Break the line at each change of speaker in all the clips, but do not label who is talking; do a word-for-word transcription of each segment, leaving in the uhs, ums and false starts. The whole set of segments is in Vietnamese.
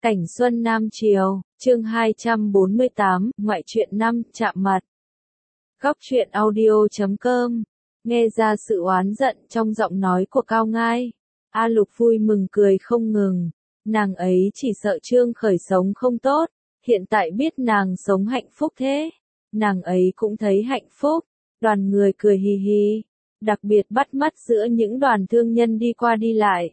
Cảnh Xuân Nam Triều, chương hai trăm bốn mươi tám, ngoại truyện năm, chạm mặt. Góc truyện audio chấm com, nghe ra sự oán giận trong giọng nói của Cao Ngai. A Lục vui mừng cười không ngừng, nàng ấy chỉ sợ Trương Khởi sống không tốt, hiện tại biết nàng sống hạnh phúc thế. Nàng ấy cũng thấy hạnh phúc, đoàn người cười hì hì, đặc biệt bắt mắt giữa những đoàn thương nhân đi qua đi lại.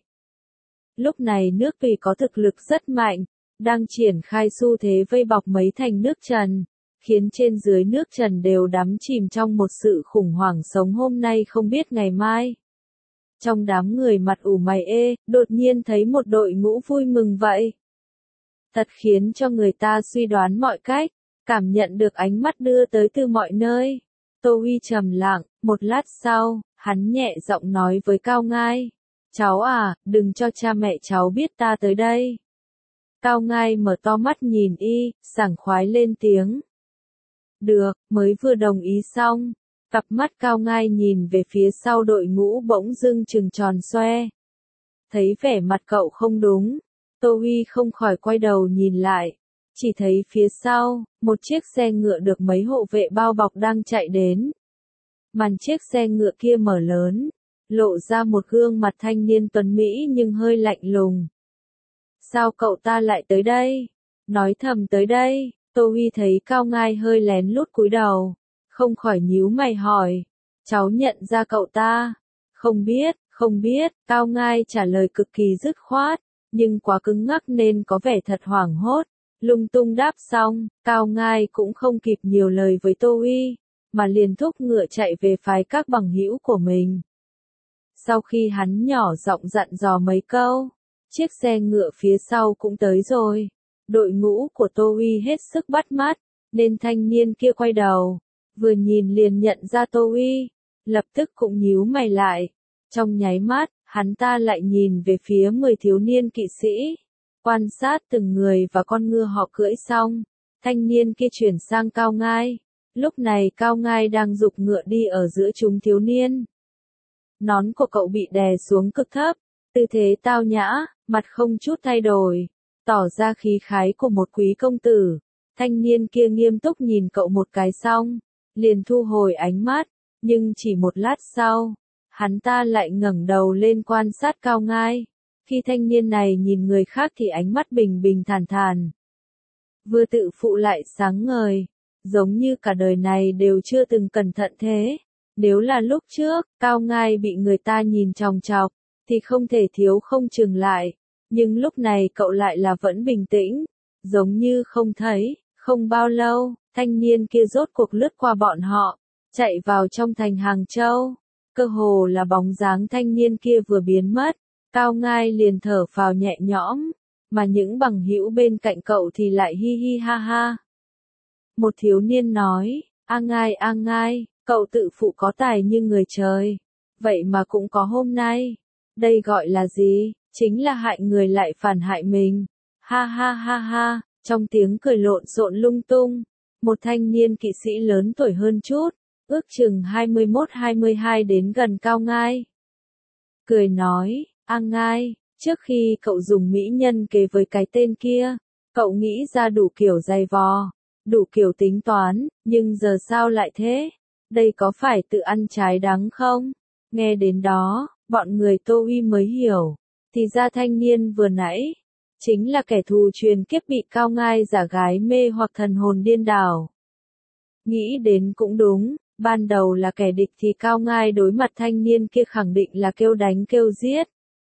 Lúc này nước Tùy có thực lực rất mạnh, đang triển khai xu thế vây bọc mấy thành nước Trần, khiến trên dưới nước Trần đều đắm chìm trong một sự khủng hoảng sống hôm nay không biết ngày mai. Trong đám người mặt ủ mày ê, đột nhiên thấy một đội ngũ vui mừng vậy. Thật khiến cho người ta suy đoán mọi cách, cảm nhận được ánh mắt đưa tới từ mọi nơi. Tô Huy trầm lặng, một lát sau, hắn nhẹ giọng nói với Cao Ngai. Cháu à, đừng cho cha mẹ cháu biết ta tới đây. Cao Ngai mở to mắt nhìn y, sảng khoái lên tiếng. Được, mới vừa đồng ý xong. Cặp mắt Cao Ngai nhìn về phía sau đội ngũ bỗng dưng trừng tròn xoe. Thấy vẻ mặt cậu không đúng, Tô Huy không khỏi quay đầu nhìn lại. Chỉ thấy phía sau, một chiếc xe ngựa được mấy hộ vệ bao bọc đang chạy đến. Màn chiếc xe ngựa kia mở lớn, lộ ra một gương mặt thanh niên tuấn mỹ nhưng hơi lạnh lùng. Sao cậu ta lại tới đây? Nói thầm tới đây, Tô Huy thấy Cao Ngai hơi lén lút cúi đầu, không khỏi nhíu mày hỏi. Cháu nhận ra cậu ta? Không biết, không biết, Cao Ngai trả lời cực kỳ dứt khoát, nhưng quá cứng ngắc nên có vẻ thật hoảng hốt. Lung tung đáp xong, Cao Ngai cũng không kịp nhiều lời với Tô Huy, mà liền thúc ngựa chạy về phái các bằng hữu của mình. Sau khi hắn nhỏ giọng dặn dò mấy câu, chiếc xe ngựa phía sau cũng tới rồi. Đội ngũ của Tô Huy hết sức bắt mắt, nên thanh niên kia quay đầu, vừa nhìn liền nhận ra Tô Huy, lập tức cũng nhíu mày lại. Trong nháy mắt, hắn ta lại nhìn về phía mười thiếu niên kỵ sĩ, quan sát từng người và con ngựa họ cưỡi xong, thanh niên kia chuyển sang Cao Ngai. Lúc này Cao Ngai đang giục ngựa đi ở giữa chúng thiếu niên. Nón của cậu bị đè xuống cực thấp, tư thế tao nhã, mặt không chút thay đổi, tỏ ra khí khái của một quý công tử. Thanh niên kia nghiêm túc nhìn cậu một cái xong, liền thu hồi ánh mắt, nhưng chỉ một lát sau, hắn ta lại ngẩng đầu lên quan sát Cao Ngai. Khi thanh niên này nhìn người khác thì ánh mắt bình bình thản thản, vừa tự phụ lại sáng ngời, giống như cả đời này đều chưa từng cẩn thận thế. Nếu là lúc trước, Cao Ngai bị người ta nhìn chòng chọc, thì không thể thiếu không chừng lại, nhưng lúc này cậu lại là vẫn bình tĩnh, giống như không thấy. Không bao lâu, thanh niên kia rốt cuộc lướt qua bọn họ, chạy vào trong thành Hàng Châu. Cơ hồ là bóng dáng thanh niên kia vừa biến mất, Cao Ngai liền thở phào nhẹ nhõm, mà những bằng hữu bên cạnh cậu thì lại hi hi ha ha. Một thiếu niên nói, A Ngai A Ngai, cậu tự phụ có tài như người trời, vậy mà cũng có hôm nay. Đây gọi là gì? Chính là hại người lại phản hại mình. Ha ha ha ha, trong tiếng cười lộn xộn lung tung, một thanh niên kỵ sĩ lớn tuổi hơn chút, ước chừng hai mươi mốt hai mươi hai đến gần Cao Ngai. Cười nói, A Ngai, trước khi cậu dùng mỹ nhân kế với cái tên kia, cậu nghĩ ra đủ kiểu giày vò, đủ kiểu tính toán, nhưng giờ sao lại thế? Đây có phải tự ăn trái đắng không? Nghe đến đó, bọn người Tô Huy mới hiểu, thì ra thanh niên vừa nãy chính là kẻ thù truyền kiếp bị Cao Ngai giả gái mê hoặc thần hồn điên đảo. Nghĩ đến cũng đúng, ban đầu là kẻ địch thì Cao Ngai đối mặt thanh niên kia khẳng định là kêu đánh kêu giết.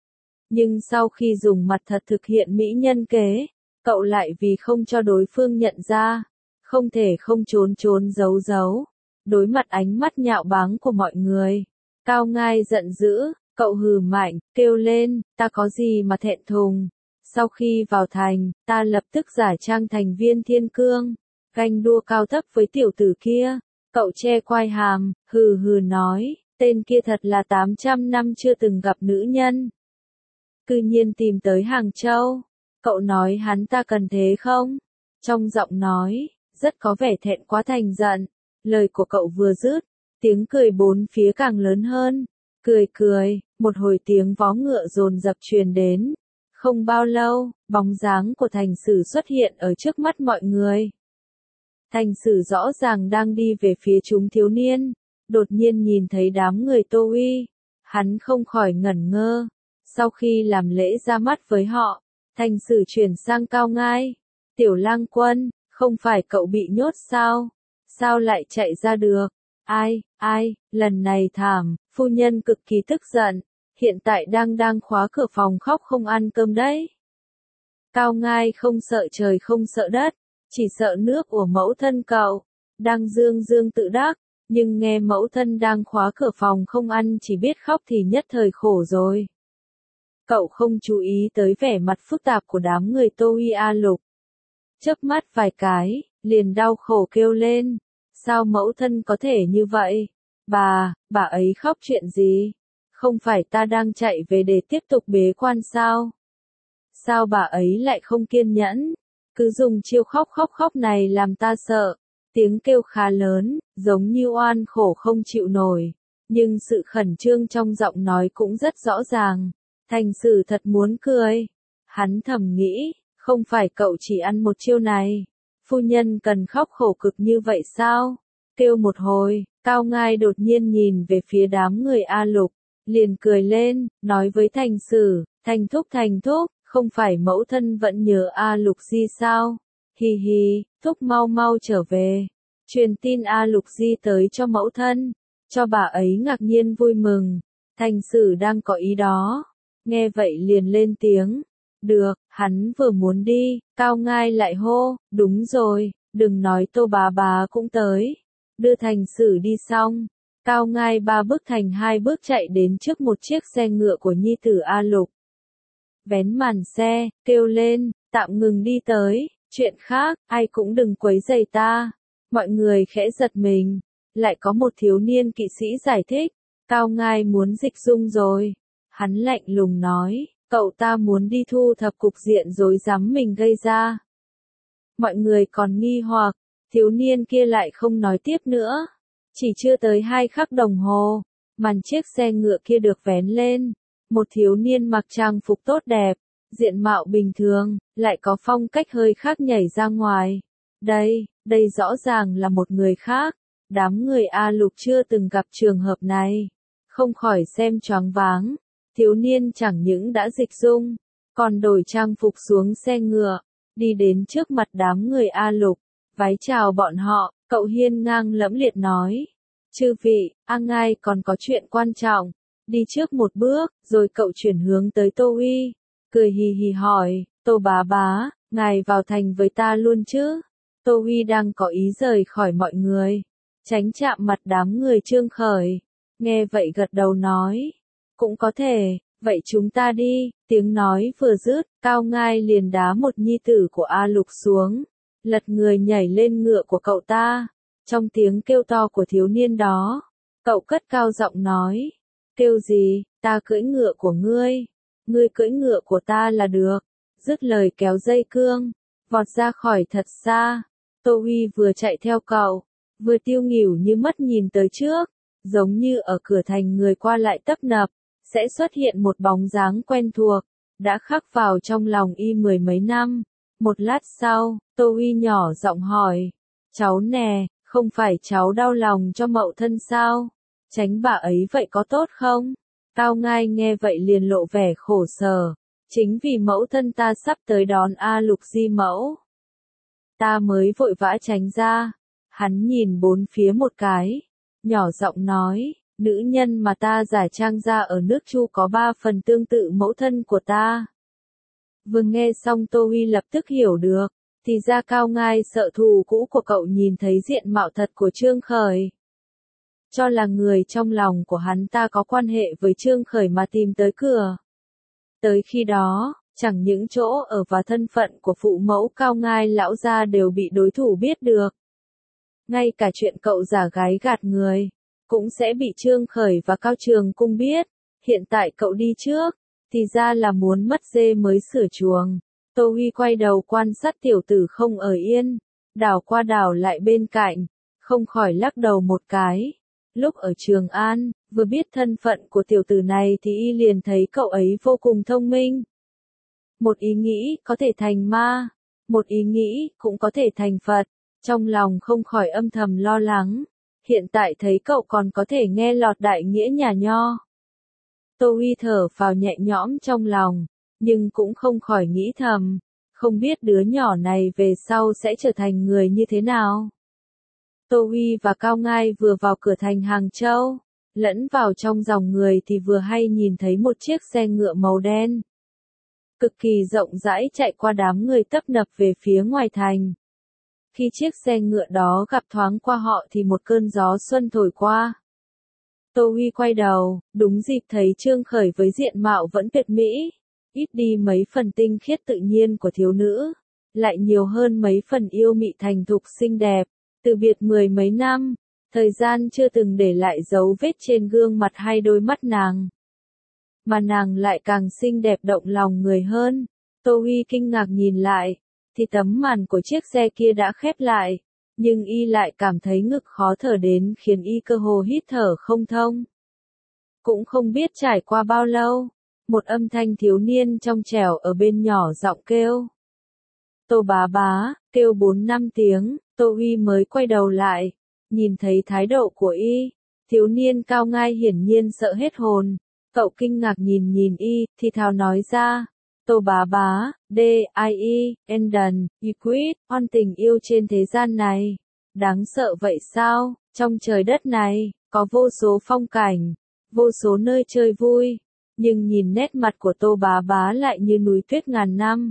Nhưng sau khi dùng mặt thật thực hiện mỹ nhân kế, cậu lại vì không cho đối phương nhận ra, không thể không trốn trốn giấu giấu. Đối mặt ánh mắt nhạo báng của mọi người, Cao Ngai giận dữ, cậu hừ mạnh, kêu lên, ta có gì mà thẹn thùng. Sau khi vào thành, ta lập tức giả trang thành Viên Thiên Cương, ganh đua cao thấp với tiểu tử kia. Cậu che quai hàm, hừ hừ nói, tên kia thật là tám trăm năm chưa từng gặp nữ nhân. Cư nhiên tìm tới Hàng Châu. Cậu nói hắn ta cần thế không? Trong giọng nói, rất có vẻ thẹn quá thành giận. Lời của cậu vừa dứt, tiếng cười bốn phía càng lớn hơn. Cười cười, một hồi tiếng vó ngựa dồn dập truyền đến. Không bao lâu, bóng dáng của Thành Sử xuất hiện ở trước mắt mọi người. Thành Sử rõ ràng đang đi về phía chúng thiếu niên, đột nhiên nhìn thấy đám người Tô Uy, hắn không khỏi ngẩn ngơ. Sau khi làm lễ ra mắt với họ, Thành Sử chuyển sang Cao Ngai. Tiểu Lang Quân, không phải cậu bị nhốt sao? Sao lại chạy ra được? Ai, ai, lần này thảm, phu nhân cực kỳ tức giận, hiện tại đang đang khóa cửa phòng khóc không ăn cơm đấy. Cao Ngai không sợ trời không sợ đất, chỉ sợ nước của mẫu thân cậu, đang dương dương tự đắc, nhưng nghe mẫu thân đang khóa cửa phòng không ăn chỉ biết khóc thì nhất thời khổ rồi. Cậu không chú ý tới vẻ mặt phức tạp của đám người Tô Uy A Lục. Chớp mắt vài cái, liền đau khổ kêu lên, sao mẫu thân có thể như vậy? Bà, bà ấy khóc chuyện gì? Không phải ta đang chạy về để tiếp tục bế quan sao? Sao bà ấy lại không kiên nhẫn? Cứ dùng chiêu khóc khóc khóc này làm ta sợ. Tiếng kêu khá lớn, giống như oan khổ không chịu nổi. Nhưng sự khẩn trương trong giọng nói cũng rất rõ ràng. Thành Sử thật muốn cười. Hắn thầm nghĩ, không phải cậu chỉ ăn một chiêu này. Phu nhân cần khóc khổ cực như vậy sao? Kêu một hồi, Cao Ngai đột nhiên nhìn về phía đám người A Lục, liền cười lên, nói với Thành Sử, Thành thúc Thành thúc, không phải mẫu thân vẫn nhớ A Lục Di sao? Hi hi, thúc mau mau trở về. Truyền tin A Lục Di tới cho mẫu thân, cho bà ấy ngạc nhiên vui mừng. Thành Sử đang có ý đó. Nghe vậy liền lên tiếng. Được, hắn vừa muốn đi, Cao Ngai lại hô, đúng rồi, đừng nói Tô bà bà cũng tới. Đưa Thành Sử đi xong, Cao Ngai ba bước thành hai bước chạy đến trước một chiếc xe ngựa của nhi tử A Lục. Vén màn xe, kêu lên, tạm ngừng đi tới, chuyện khác, ai cũng đừng quấy rầy ta. Mọi người khẽ giật mình, lại có một thiếu niên kỵ sĩ giải thích, Cao Ngai muốn dịch dung rồi. Hắn lạnh lùng nói, cậu ta muốn đi thu thập cục diện rối rắm mình gây ra. Mọi người còn nghi hoặc, thiếu niên kia lại không nói tiếp nữa. Chỉ chưa tới hai khắc đồng hồ, màn chiếc xe ngựa kia được vén lên. Một thiếu niên mặc trang phục tốt đẹp, diện mạo bình thường, lại có phong cách hơi khác nhảy ra ngoài. Đây, đây rõ ràng là một người khác. Đám người A Lục chưa từng gặp trường hợp này, không khỏi xem choáng váng. Thiếu niên chẳng những đã dịch dung, còn đổi trang phục xuống xe ngựa, đi đến trước mặt đám người A Lục, vái chào bọn họ. Cậu hiên ngang lẫm liệt nói, chư vị, A Ngai còn có chuyện quan trọng, đi trước một bước. Rồi cậu chuyển hướng tới Tô Uy, cười hì hì hỏi, Tô bá bá, ngài vào thành với ta luôn chứ? Tô Uy đang có ý rời khỏi mọi người, tránh chạm mặt đám người Trương Khởi. Nghe vậy gật đầu nói, cũng có thể, vậy chúng ta đi. Tiếng nói vừa dứt, Cao Ngai liền đá một nhi tử của A Lục xuống, lật người nhảy lên ngựa của cậu ta. Trong tiếng kêu to của thiếu niên đó, cậu cất cao giọng nói, kêu gì, ta cưỡi ngựa của ngươi, ngươi cưỡi ngựa của ta là được. Dứt lời kéo dây cương, vọt ra khỏi thật xa. Tô Uy vừa chạy theo cậu, vừa tiêu nghỉu như mất nhìn tới trước, giống như ở cửa thành người qua lại tấp nập, sẽ xuất hiện một bóng dáng quen thuộc, đã khắc vào trong lòng y mười mấy năm. Một lát sau, Tô Uy nhỏ giọng hỏi, cháu nè, không phải cháu đau lòng cho mậu thân sao? Tránh bà ấy vậy có tốt không? Cao Ngai nghe vậy liền lộ vẻ khổ sở, chính vì mẫu thân ta sắp tới đón A Lục Di mẫu, ta mới vội vã tránh ra. Hắn nhìn bốn phía một cái, nhỏ giọng nói, nữ nhân mà ta giả trang ra ở nước Chu có ba phần tương tự mẫu thân của ta. Vừa nghe xong Tô Uy lập tức hiểu được, thì ra Cao Ngai sợ thù cũ của cậu nhìn thấy diện mạo thật của Trương Khởi. Cho là người trong lòng của hắn ta có quan hệ với Trương Khởi mà tìm tới cửa. Tới khi đó, chẳng những chỗ ở và thân phận của phụ mẫu Cao Ngai lão gia đều bị đối thủ biết được. Ngay cả chuyện cậu giả gái gạt người, cũng sẽ bị Trương Khởi và Cao Trường Cung biết. Hiện tại cậu đi trước, thì ra là muốn mất dê mới sửa chuồng. Tô Uy quay đầu quan sát tiểu tử không ở yên, đảo qua đảo lại bên cạnh, không khỏi lắc đầu một cái. Lúc ở Trường An, vừa biết thân phận của tiểu tử này thì y liền thấy cậu ấy vô cùng thông minh. Một ý nghĩ có thể thành ma, một ý nghĩ cũng có thể thành Phật. Trong lòng không khỏi âm thầm lo lắng. Hiện tại thấy cậu còn có thể nghe lọt đại nghĩa nhà nho. Tô Huy thở phào nhẹ nhõm trong lòng, nhưng cũng không khỏi nghĩ thầm, không biết đứa nhỏ này về sau sẽ trở thành người như thế nào. Tô Huy và Cao Ngai vừa vào cửa thành Hàng Châu, lẫn vào trong dòng người thì vừa hay nhìn thấy một chiếc xe ngựa màu đen. Cực kỳ rộng rãi chạy qua đám người tấp nập về phía ngoài thành. Khi chiếc xe ngựa đó gặp thoáng qua họ thì một cơn gió xuân thổi qua. Tô Huy quay đầu, đúng dịp thấy Trương Khởi với diện mạo vẫn tuyệt mỹ, ít đi mấy phần tinh khiết tự nhiên của thiếu nữ, lại nhiều hơn mấy phần yêu mị thành thục xinh đẹp. Từ biệt mười mấy năm, thời gian chưa từng để lại dấu vết trên gương mặt hay đôi mắt nàng. Mà nàng lại càng xinh đẹp động lòng người hơn. Tô Huy kinh ngạc nhìn lại, thì tấm màn của chiếc xe kia đã khép lại, nhưng y lại cảm thấy ngực khó thở đến khiến y cơ hồ hít thở không thông. Cũng không biết trải qua bao lâu, một âm thanh thiếu niên trong trẻo ở bên nhỏ giọng kêu. Tô bá bá, kêu bốn năm tiếng, Tô Huy mới quay đầu lại, nhìn thấy thái độ của y, thiếu niên Cao Ngai hiển nhiên sợ hết hồn, cậu kinh ngạc nhìn nhìn y, thì thào nói ra. Tô bá bá, D, I E, Enden, Equid, on tình yêu trên thế gian này. Đáng sợ vậy sao, trong trời đất này, có vô số phong cảnh, vô số nơi chơi vui, nhưng nhìn nét mặt của Tô bá bá lại như núi tuyết ngàn năm.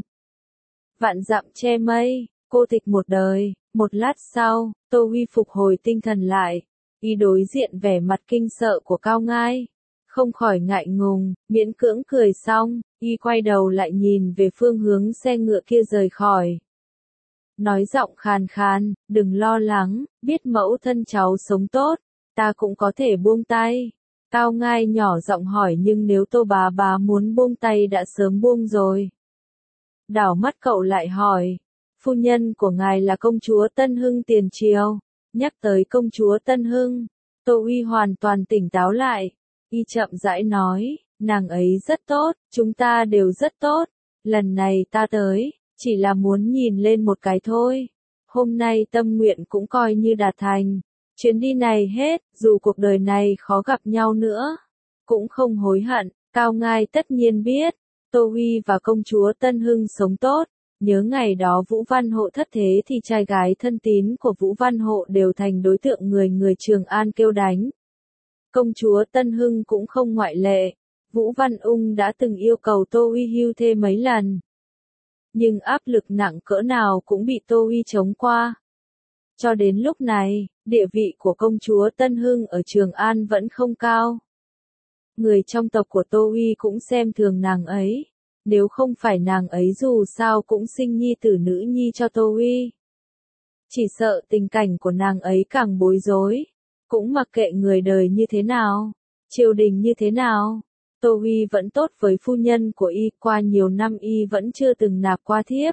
Vạn dặm che mây, cô tịch một đời. Một lát sau, Tô Huy phục hồi tinh thần lại, y đối diện vẻ mặt kinh sợ của Cao Ngai. Không khỏi ngại ngùng, miễn cưỡng cười xong, y quay đầu lại nhìn về phương hướng xe ngựa kia rời khỏi. Nói giọng khàn khàn, đừng lo lắng, biết mẫu thân cháu sống tốt, ta cũng có thể buông tay. Cao Ngai nhỏ giọng hỏi nhưng nếu Tô bá bá muốn buông tay đã sớm buông rồi. Đảo mắt cậu lại hỏi, phu nhân của ngài là công chúa Tân Hưng tiền triều. Nhắc tới công chúa Tân Hưng, Tô Huy hoàn toàn tỉnh táo lại. Y chậm rãi nói, nàng ấy rất tốt, chúng ta đều rất tốt, lần này ta tới, chỉ là muốn nhìn lên một cái thôi. Hôm nay tâm nguyện cũng coi như đạt thành, chuyến đi này hết, dù cuộc đời này khó gặp nhau nữa, cũng không hối hận. Cao Ngai tất nhiên biết, Tô Huy và công chúa Tân Hưng sống tốt, nhớ ngày đó Vũ Văn Hộ thất thế thì trai gái thân tín của Vũ Văn Hộ đều thành đối tượng người người Trường An kêu đánh. Công chúa Tân Hưng cũng không ngoại lệ, Vũ Văn Ung đã từng yêu cầu Tô Huy hưu thê mấy lần. Nhưng áp lực nặng cỡ nào cũng bị Tô Huy chống qua. Cho đến lúc này, địa vị của công chúa Tân Hưng ở Trường An vẫn không cao. Người trong tộc của Tô Huy cũng xem thường nàng ấy, nếu không phải nàng ấy dù sao cũng sinh nhi tử nữ nhi cho Tô Huy. Chỉ sợ tình cảnh của nàng ấy càng bối rối. Cũng mặc kệ người đời như thế nào, triều đình như thế nào, Tô Huy vẫn tốt với phu nhân của y, qua nhiều năm y vẫn chưa từng nạp qua thiếp,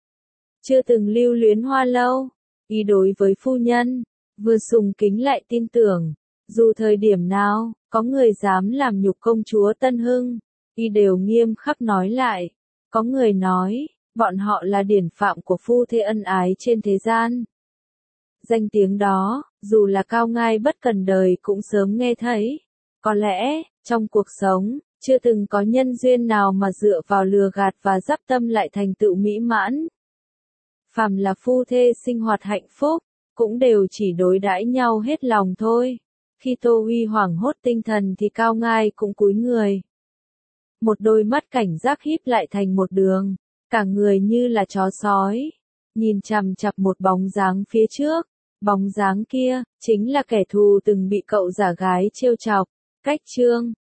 chưa từng lưu luyến hoa lâu. Y đối với phu nhân, vừa sùng kính lại tin tưởng, dù thời điểm nào, có người dám làm nhục công chúa Tân Hưng, y đều nghiêm khắc nói lại. Có người nói, bọn họ là điển phạm của phu thê ân ái trên thế gian. Danh tiếng đó, dù là Cao Ngai bất cần đời cũng sớm nghe thấy. Có lẽ, trong cuộc sống, chưa từng có nhân duyên nào mà dựa vào lừa gạt và dắp tâm lại thành tựu mỹ mãn. Phàm là phu thê sinh hoạt hạnh phúc, cũng đều chỉ đối đãi nhau hết lòng thôi. Khi Tô Huy hoảng hốt tinh thần thì Cao Ngai cũng cúi người. Một đôi mắt cảnh giác híp lại thành một đường, cả người như là chó sói, nhìn chằm chằm một bóng dáng phía trước. Bóng dáng kia, chính là kẻ thù từng bị cậu giả gái trêu chọc, Cách Trương.